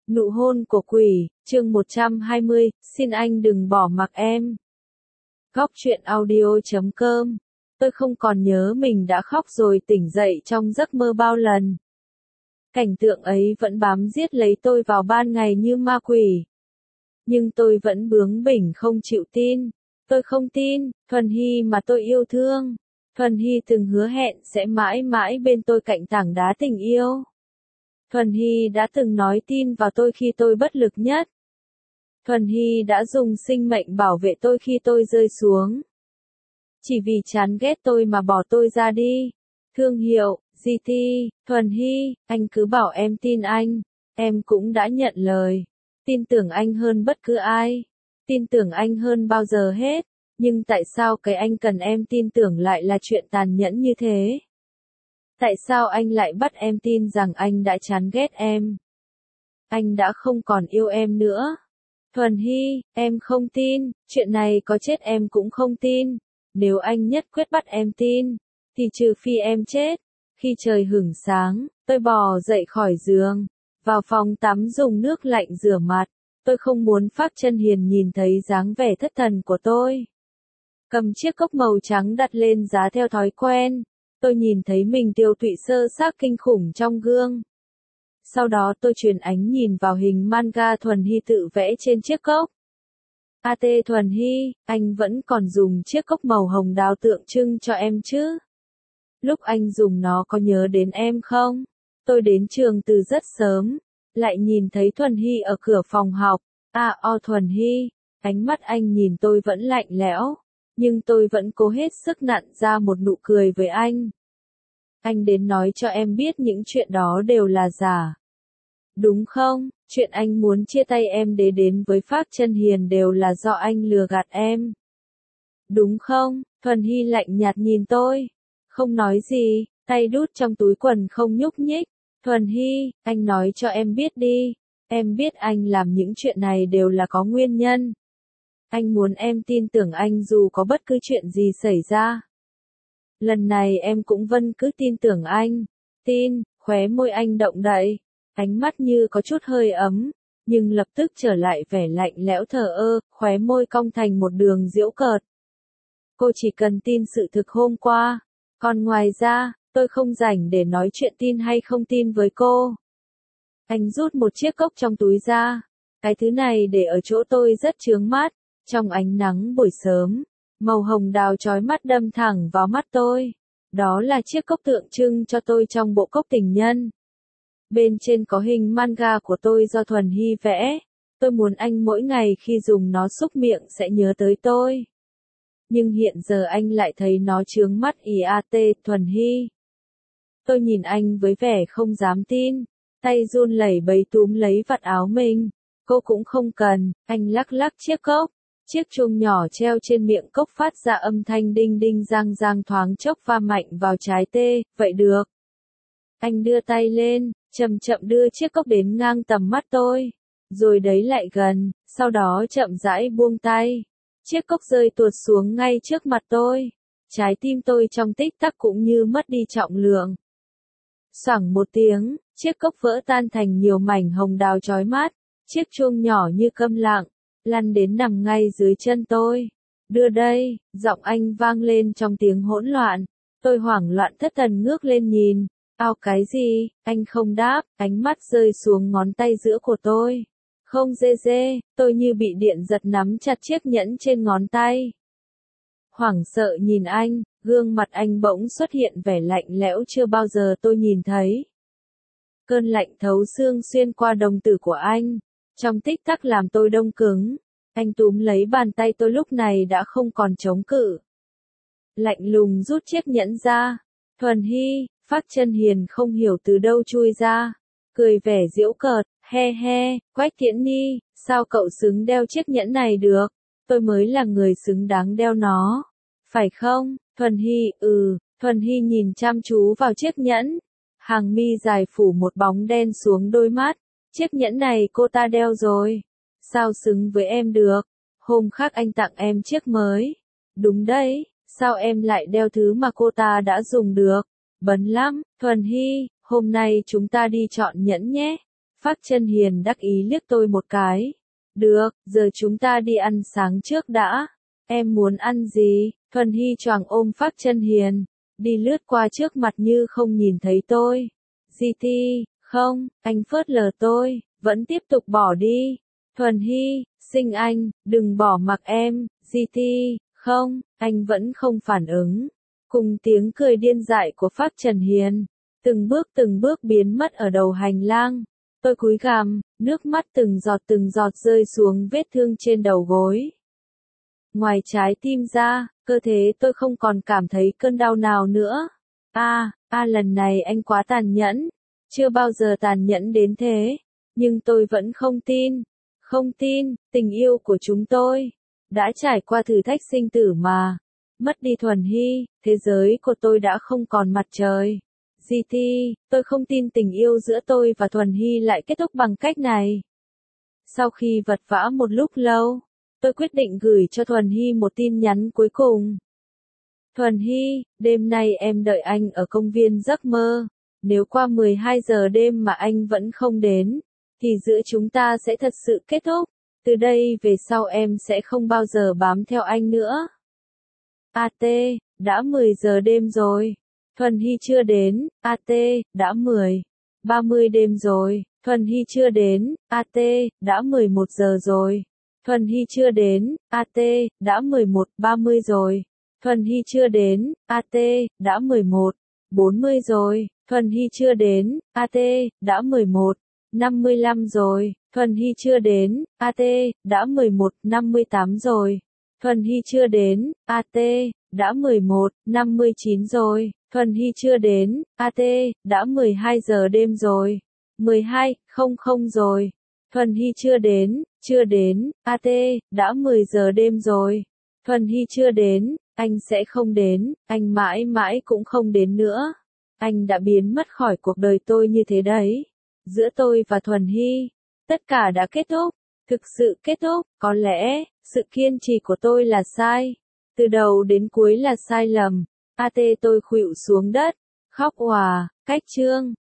Nụ hôn của quỷ, chương 120, xin anh đừng bỏ mặc em. Góc truyện audio.com. Tôi không còn nhớ mình đã khóc rồi tỉnh dậy trong giấc mơ bao lần. Cảnh tượng ấy vẫn bám giết lấy tôi vào ban ngày như ma quỷ. Nhưng tôi vẫn bướng bỉnh không chịu tin. Tôi không tin, Thuần Hy mà tôi yêu thương. Thuần Hy từng hứa hẹn sẽ mãi mãi bên tôi cạnh tảng đá tình yêu. Thuần Hy đã từng nói tin vào tôi khi tôi bất lực nhất. Thuần Hy đã dùng sinh mệnh bảo vệ tôi khi tôi rơi xuống. Chỉ vì chán ghét tôi mà bỏ tôi ra đi. Thương hiệu, GT, Thuần Hy, anh cứ bảo em tin anh. Em cũng đã nhận lời. Tin tưởng anh hơn bất cứ ai. Tin tưởng anh hơn bao giờ hết. Nhưng tại sao cái anh cần em tin tưởng lại là chuyện tàn nhẫn như thế? Tại sao anh lại bắt em tin rằng anh đã chán ghét em? Anh đã không còn yêu em nữa. Thuần Hy, em không tin, chuyện này có chết em cũng không tin. Nếu anh nhất quyết bắt em tin, thì trừ phi em chết. Khi trời hửng sáng, tôi bò dậy khỏi giường, vào phòng tắm dùng nước lạnh rửa mặt. Tôi không muốn Phác Chân Hiền nhìn thấy dáng vẻ thất thần của tôi. Cầm chiếc cốc màu trắng đặt lên giá theo thói quen. Tôi nhìn thấy mình tiêu tụy sơ xác kinh khủng trong gương. Sau đó tôi chuyển ánh nhìn vào hình manga Thuần Hy tự vẽ trên chiếc cốc. AT Thuần Hy, anh vẫn còn dùng chiếc cốc màu hồng đào tượng trưng cho em chứ? Lúc anh dùng nó có nhớ đến em không? Tôi đến trường từ rất sớm, lại nhìn thấy Thuần Hy ở cửa phòng học. Thuần Hy, ánh mắt anh nhìn tôi vẫn lạnh lẽo. Nhưng tôi vẫn cố hết sức nặn ra một nụ cười với anh. Anh đến nói cho em biết những chuyện đó đều là giả. Đúng không? Chuyện anh muốn chia tay em để đến với Phác Chân Hiền đều là do anh lừa gạt em. Đúng không? Thuần Hy lạnh nhạt nhìn tôi. Không nói gì, tay đút trong túi quần không nhúc nhích. Thuần Hy, anh nói cho em biết đi. Em biết anh làm những chuyện này đều là có nguyên nhân. Anh muốn em tin tưởng anh dù có bất cứ chuyện gì xảy ra. Lần này em cũng vẫn cứ tin tưởng anh. Tin, khóe môi anh động đậy. Ánh mắt như có chút hơi ấm, nhưng lập tức trở lại vẻ lạnh lẽo thờ ơ, khóe môi cong thành một đường giễu cợt. Cô chỉ cần tin sự thực hôm qua. Còn ngoài ra, tôi không rảnh để nói chuyện tin hay không tin với cô. Anh rút một chiếc cốc trong túi ra. Cái thứ này để ở chỗ tôi rất chướng mắt. Trong ánh nắng buổi sớm, màu hồng đào chói mắt đâm thẳng vào mắt tôi. Đó là chiếc cốc tượng trưng cho tôi trong bộ cốc tình nhân. Bên trên có hình manga của tôi do Thuần Hy vẽ. Tôi muốn anh mỗi ngày khi dùng nó xúc miệng sẽ nhớ tới tôi. Nhưng hiện giờ anh lại thấy nó chướng mắt Thuần Hy. Tôi nhìn anh với vẻ không dám tin. Tay run lẩy bẩy túm lấy vạt áo mình. Cô cũng không cần, anh lắc lắc chiếc cốc. Chiếc chuông nhỏ treo trên miệng cốc phát ra âm thanh đinh đinh giang giang thoáng chốc va mạnh vào trái tê, vậy được. Anh đưa tay lên, chậm chậm đưa chiếc cốc đến ngang tầm mắt tôi. Rồi đấy lại gần, sau đó chậm rãi buông tay. Chiếc cốc rơi tuột xuống ngay trước mặt tôi. Trái tim tôi trong tích tắc cũng như mất đi trọng lượng. Xoảng một tiếng, chiếc cốc vỡ tan thành nhiều mảnh hồng đào chói mắt. Chiếc chuông nhỏ như câm lặng, lăn đến nằm ngay dưới chân tôi. Đưa đây, giọng anh vang lên trong tiếng hỗn loạn. Tôi hoảng loạn thất thần ngước lên nhìn. Cái gì? Anh không đáp, ánh mắt rơi xuống ngón tay giữa của tôi. Không dê, tôi như bị điện giật nắm chặt chiếc nhẫn trên ngón tay. Hoảng sợ nhìn anh, gương mặt anh bỗng xuất hiện vẻ lạnh lẽo chưa bao giờ tôi nhìn thấy. Cơn lạnh thấu xương xuyên qua đồng tử của anh. Trong tích tắc làm tôi đông cứng. Anh túm lấy bàn tay tôi lúc này đã không còn chống cự. Lạnh lùng rút chiếc nhẫn ra. Thuần Hy, Phác Chân Hiền không hiểu từ đâu chui ra. Cười vẻ giễu cợt, he, Quách Tiễn Nhi, sao cậu xứng đeo chiếc nhẫn này được? Tôi mới là người xứng đáng đeo nó. Phải không? Thuần Hy, Thuần Hy nhìn chăm chú vào chiếc nhẫn. Hàng mi dài phủ một bóng đen xuống đôi mắt. Chiếc nhẫn này cô ta đeo rồi. Sao xứng với em được? Hôm khác anh tặng em chiếc mới. Đúng đấy, sao em lại đeo thứ mà cô ta đã dùng được? Bấn lắm, Thuần Hy, hôm nay chúng ta đi chọn nhẫn nhé. Phác Chân Hiền đắc ý liếc tôi một cái. Được, giờ chúng ta đi ăn sáng trước đã. Em muốn ăn gì? Thuần Hy choàng ôm Phác Chân Hiền, đi lướt qua trước mặt như không nhìn thấy tôi. GT, không, anh phớt lờ tôi, vẫn tiếp tục bỏ đi. Thuần Hy, Sinh Anh, đừng bỏ mặc em. GT, không, anh vẫn không phản ứng. Cùng tiếng cười điên dại của Phác Trần Hiền, từng bước biến mất ở đầu hành lang. Tôi cúi gằm, nước mắt từng giọt rơi xuống vết thương trên đầu gối. Ngoài trái tim ra, cơ thể tôi không còn cảm thấy cơn đau nào nữa. Lần này anh quá tàn nhẫn. Chưa bao giờ tàn nhẫn đến thế. Nhưng tôi vẫn không tin. Không tin, tình yêu của chúng tôi đã trải qua thử thách sinh tử mà. Mất đi Thuần Hy, thế giới của tôi đã không còn mặt trời. GT, tôi không tin tình yêu giữa tôi và Thuần Hy lại kết thúc bằng cách này. Sau khi vật vã một lúc lâu, tôi quyết định gửi cho Thuần Hy một tin nhắn cuối cùng. Thuần Hy, đêm nay em đợi anh ở công viên giấc mơ. Nếu qua 12 giờ đêm mà anh vẫn không đến, thì giữa chúng ta sẽ thật sự kết thúc. Từ đây về sau em sẽ không bao giờ bám theo anh nữa. Đã 10 giờ đêm rồi. Thuần Hy chưa đến. Đã 10:30 đêm rồi. Thuần Hy chưa đến. Đã 11 giờ rồi. Thuần Hy chưa đến. Đã 11:30 rồi. Thuần Hy chưa đến. Đã 11:40 rồi. Thuần Hy chưa đến. Đã 11:55 rồi. Thuần Hy chưa đến. Đã 11:58 rồi. Thuần Hy chưa đến. Đã 11:59 rồi. Thuần Hy chưa đến. Đã 12 giờ đêm rồi. 12:00 rồi. Thuần Hy chưa đến. Đã 10 giờ đêm rồi. Thuần Hy chưa đến. Anh sẽ không đến. Anh mãi mãi cũng không đến nữa. Anh đã biến mất khỏi cuộc đời tôi như thế đấy. Giữa tôi và Thuần Hy, tất cả đã kết thúc. Thực sự kết thúc. Có lẽ, sự kiên trì của tôi là sai. Từ đầu đến cuối là sai lầm. Tôi khuỵu xuống đất, khóc òa, cách chương.